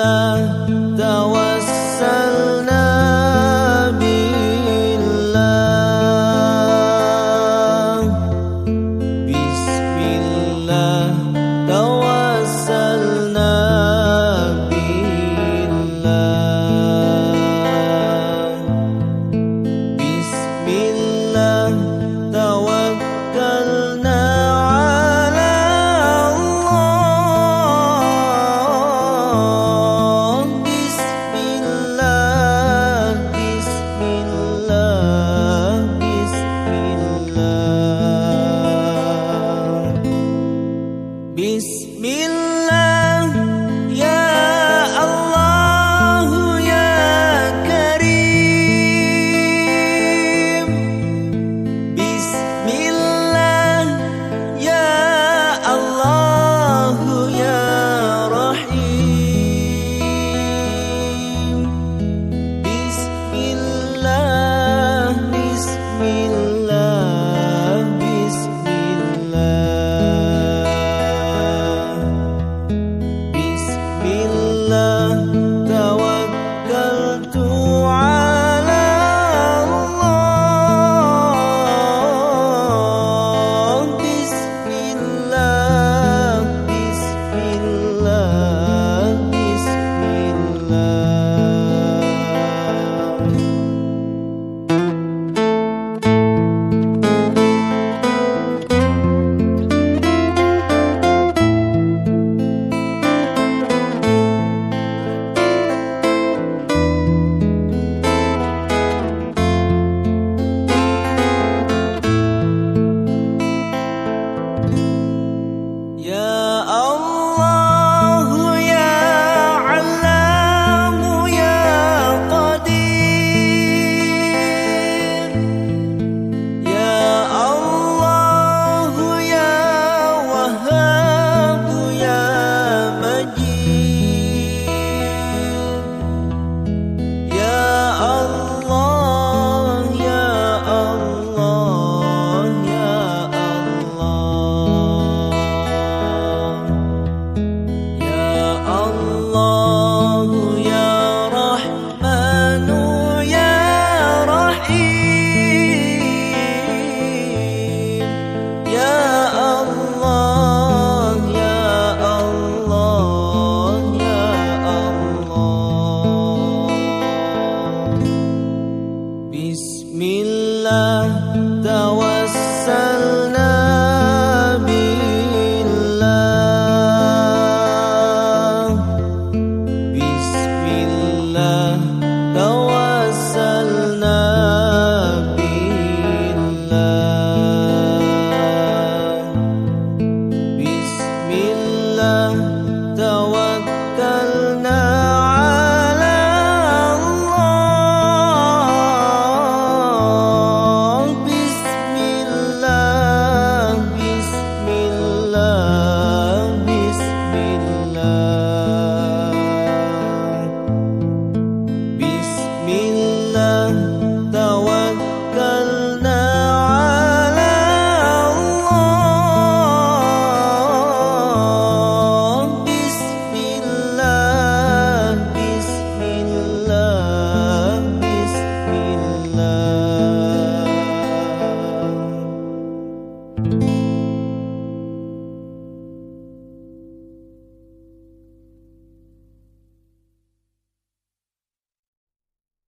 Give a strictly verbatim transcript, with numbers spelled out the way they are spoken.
Bismillah tawassalna billah. Bismillah tawassalna billah. Bismillah tawakkalna ala Allah. Bismillah, Bismillah, Bismillah. Bismillah ya Allah ya Karim. Bismillah ya Allah ya Rahim. Bismillah, Bismillah, Bismillah. Bismillah tawakkaltu ala Allah. Bismillah, Bismillah, Bismillah. Ya Allah ya Alam ya Qadir. Ya Allah ya Wahhab ya Majid. Ya Allah ya Allah ya Allah. Ya Allah ya Rahmanu ya Rahim. Ya Allah ya Allah ya Allah. Bismillah tawassalna billah. Bismillah tawassalna billah. Bismillah tawakkalna ala Allah. Bismillah, Bismillah, Bismillah. Bismillah tawakkalna ala Allah. Bismillah, Bismillah, Bismillah.